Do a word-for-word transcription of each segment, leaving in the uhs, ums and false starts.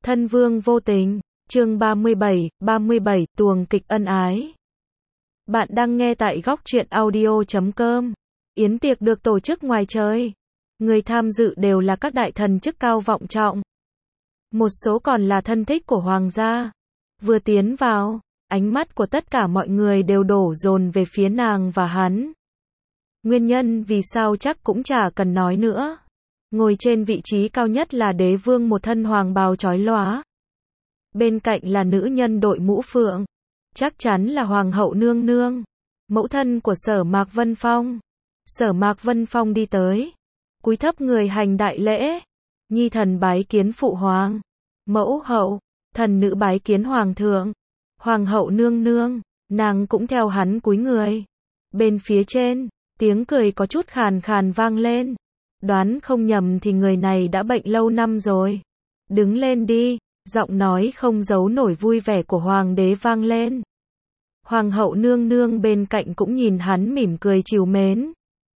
Thân vương vô tình, chương ba mươi bảy, ba mươi bảy, tuồng kịch ân ái. Bạn đang nghe tại góc truyện audio chấm com. Yến tiệc được tổ chức ngoài trời. Người tham dự đều là các đại thần chức cao vọng trọng. Một số còn là thân thích của hoàng gia. Vừa tiến vào, ánh mắt của tất cả mọi người đều đổ dồn về phía nàng và hắn. Nguyên nhân vì sao chắc cũng chả cần nói nữa. Ngồi trên vị trí cao nhất là đế vương một thân hoàng bào chói lóa. Bên cạnh là nữ nhân đội mũ phượng. Chắc chắn là hoàng hậu nương nương. Mẫu thân của Sở Mạc Vân Phong. Sở Mạc Vân Phong đi tới. Cúi thấp người hành đại lễ. Nhi thần bái kiến phụ hoàng. Mẫu hậu. Thần nữ bái kiến hoàng thượng. Hoàng hậu nương nương. Nàng cũng theo hắn cúi người. Bên phía trên, tiếng cười có chút khàn khàn vang lên. Đoán không nhầm thì người này đã bệnh lâu năm rồi. Đứng lên đi, giọng nói không giấu nổi vui vẻ của hoàng đế vang lên. Hoàng hậu nương nương bên cạnh cũng nhìn hắn mỉm cười trìu mến.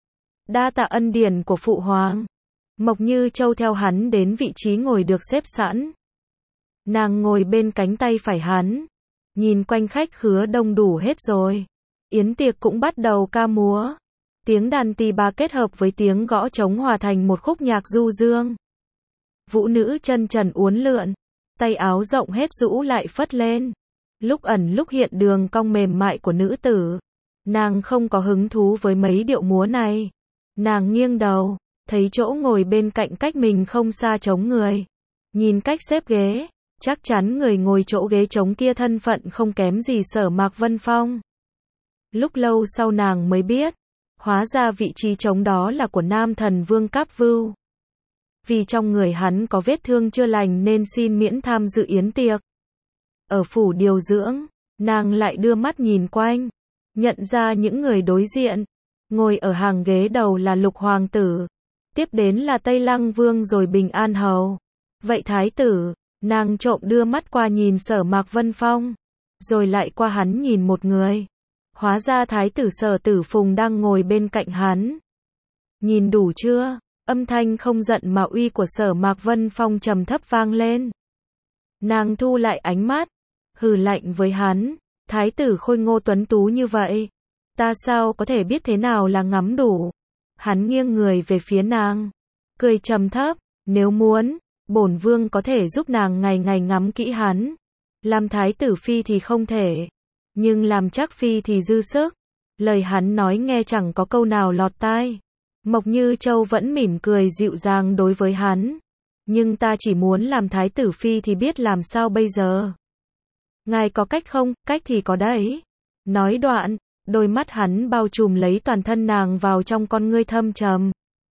Đa tạ ân điển của phụ hoàng. Mộc Như Châu theo hắn đến vị trí ngồi được xếp sẵn. Nàng ngồi bên cánh tay phải hắn. Nhìn quanh khách khứa đông đủ hết rồi. Yến tiệc cũng bắt đầu ca múa. Tiếng đàn tỳ bà kết hợp với tiếng gõ trống hòa thành một khúc nhạc du dương. Vũ nữ chân trần uốn lượn, tay áo rộng hết rũ lại phất lên. Lúc ẩn lúc hiện đường cong mềm mại của nữ tử. Nàng không có hứng thú với mấy điệu múa này. Nàng nghiêng đầu, thấy chỗ ngồi bên cạnh cách mình không xa trống người. Nhìn cách xếp ghế, chắc chắn người ngồi chỗ ghế trống kia thân phận không kém gì Sở Mạc Vân Phong. Lúc lâu sau nàng mới biết. Hóa ra vị trí trống đó là của nam thần Vương Cáp Vưu. Vì trong người hắn có vết thương chưa lành nên xin miễn tham dự yến tiệc. Ở phủ điều dưỡng, nàng lại đưa mắt nhìn quanh, nhận ra những người đối diện. Ngồi ở hàng ghế đầu là Lục Hoàng tử, tiếp đến là Tây Lăng Vương rồi Bình An Hầu. Vậy Thái tử, nàng trộm đưa mắt qua nhìn Sở Mạc Vân Phong, rồi lại qua hắn nhìn một người. Hóa ra Thái tử Sở Tử Phùng đang ngồi bên cạnh hắn. Nhìn đủ chưa? Âm thanh không giận mà uy của Sở Mạc Vân Phong trầm thấp vang lên. Nàng thu lại ánh mắt, hừ lạnh với hắn. Thái tử khôi ngô tuấn tú như vậy, ta sao có thể biết thế nào là ngắm đủ? Hắn nghiêng người về phía nàng, cười trầm thấp. Nếu muốn, bổn vương có thể giúp nàng ngày ngày ngắm kỹ hắn. Làm thái tử phi thì không thể. Nhưng làm chắc phi thì dư sức. Lời hắn nói nghe chẳng có câu nào lọt tai. Mộc Như Châu vẫn mỉm cười dịu dàng đối với hắn. Nhưng ta chỉ muốn làm thái tử phi thì biết làm sao bây giờ. Ngài có cách không? Cách thì có đấy. Nói đoạn, đôi mắt hắn bao trùm lấy toàn thân nàng vào trong con ngươi thâm trầm.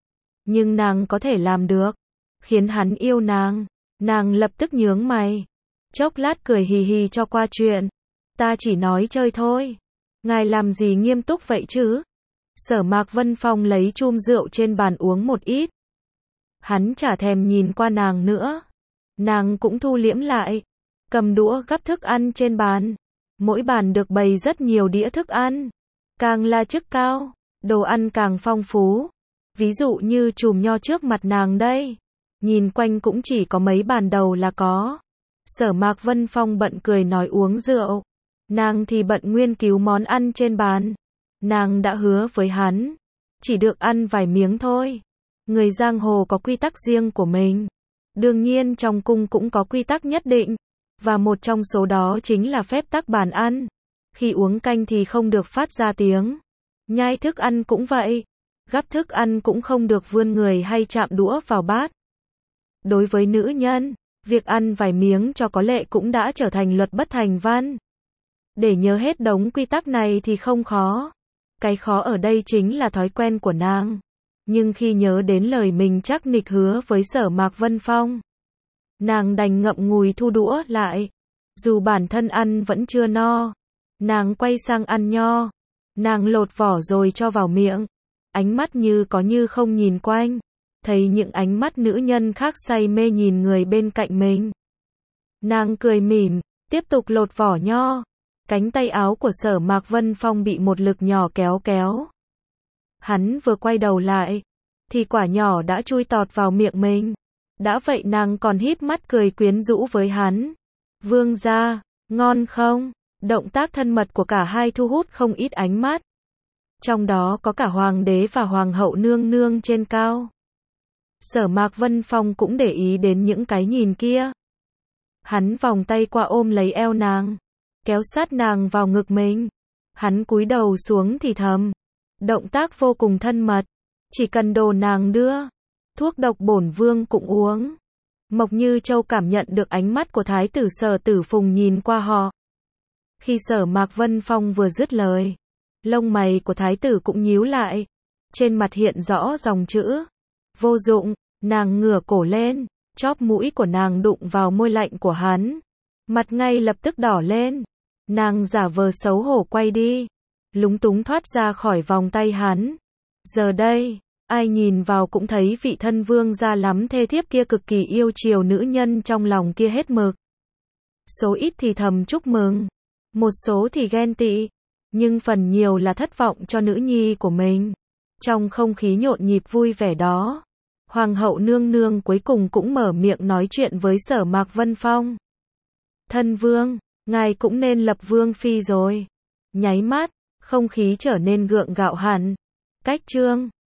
Nhưng nàng có thể làm được. Khiến hắn yêu nàng. Nàng lập tức nhướng mày. Chốc lát cười hì hì cho qua chuyện. Ta chỉ nói chơi thôi. Ngài làm gì nghiêm túc vậy chứ? Sở Mạc Vân Phong lấy chum rượu trên bàn uống một ít. Hắn chả thèm nhìn qua nàng nữa. Nàng cũng thu liễm lại. Cầm đũa gắp thức ăn trên bàn. Mỗi bàn được bày rất nhiều đĩa thức ăn. Càng là chức cao, đồ ăn càng phong phú. Ví dụ như chùm nho trước mặt nàng đây. Nhìn quanh cũng chỉ có mấy bàn đầu là có. Sở Mạc Vân Phong bận cười nói uống rượu. Nàng thì bận nguyên cứu món ăn trên bàn. Nàng đã hứa với hắn. Chỉ được ăn vài miếng thôi. Người giang hồ có quy tắc riêng của mình. Đương nhiên trong cung cũng có quy tắc nhất định. Và một trong số đó chính là phép tắc bàn ăn. Khi uống canh thì không được phát ra tiếng. Nhai thức ăn cũng vậy. Gắp thức ăn cũng không được vươn người hay chạm đũa vào bát. Đối với nữ nhân, việc ăn vài miếng cho có lệ cũng đã trở thành luật bất thành văn. Để nhớ hết đống quy tắc này thì không khó. Cái khó ở đây chính là thói quen của nàng. Nhưng khi nhớ đến lời mình chắc nịch hứa với Sở Mạc Vân Phong, nàng đành ngậm ngùi thu đũa lại. Dù bản thân ăn vẫn chưa no, nàng quay sang ăn nho. Nàng lột vỏ rồi cho vào miệng. Ánh mắt như có như không nhìn quanh. Thấy những ánh mắt nữ nhân khác say mê nhìn người bên cạnh mình. Nàng cười mỉm, tiếp tục lột vỏ nho. Cánh tay áo của Sở Mạc Vân Phong bị một lực nhỏ kéo kéo. Hắn vừa quay đầu lại, thì quả nhỏ đã chui tọt vào miệng mình. Đã vậy nàng còn híp mắt cười quyến rũ với hắn. Vương gia, ngon không? Động tác thân mật của cả hai thu hút không ít ánh mắt. Trong đó có cả hoàng đế và hoàng hậu nương nương trên cao. Sở Mạc Vân Phong cũng để ý đến những cái nhìn kia. Hắn vòng tay qua ôm lấy eo nàng, kéo sát nàng vào ngực mình. Hắn cúi đầu xuống thì thầm. Động tác vô cùng thân mật. Chỉ cần đồ nàng đưa, thuốc độc bổn vương cũng uống. Mộc Như Châu cảm nhận được ánh mắt của thái tử Sở Tử Phùng nhìn qua họ. Khi Sở Mạc Vân Phong vừa dứt lời, lông mày của thái tử cũng nhíu lại. Trên mặt hiện rõ dòng chữ. Vô dụng, nàng ngửa cổ lên, chóp mũi của nàng đụng vào môi lạnh của hắn. Mặt ngay lập tức đỏ lên. Nàng giả vờ xấu hổ quay đi, lúng túng thoát ra khỏi vòng tay hắn. Giờ đây, ai nhìn vào cũng thấy vị thân vương gia lắm thê thiếp kia cực kỳ yêu chiều nữ nhân trong lòng kia hết mực. Số ít thì thầm chúc mừng, một số thì ghen tị, nhưng phần nhiều là thất vọng cho nữ nhi của mình. Trong không khí nhộn nhịp vui vẻ đó, Hoàng hậu nương nương cuối cùng cũng mở miệng nói chuyện với Sở Mạc Vân Phong. Thân vương, ngài cũng nên lập vương phi rồi. Nháy mắt, không khí trở nên gượng gạo hẳn. Cách chương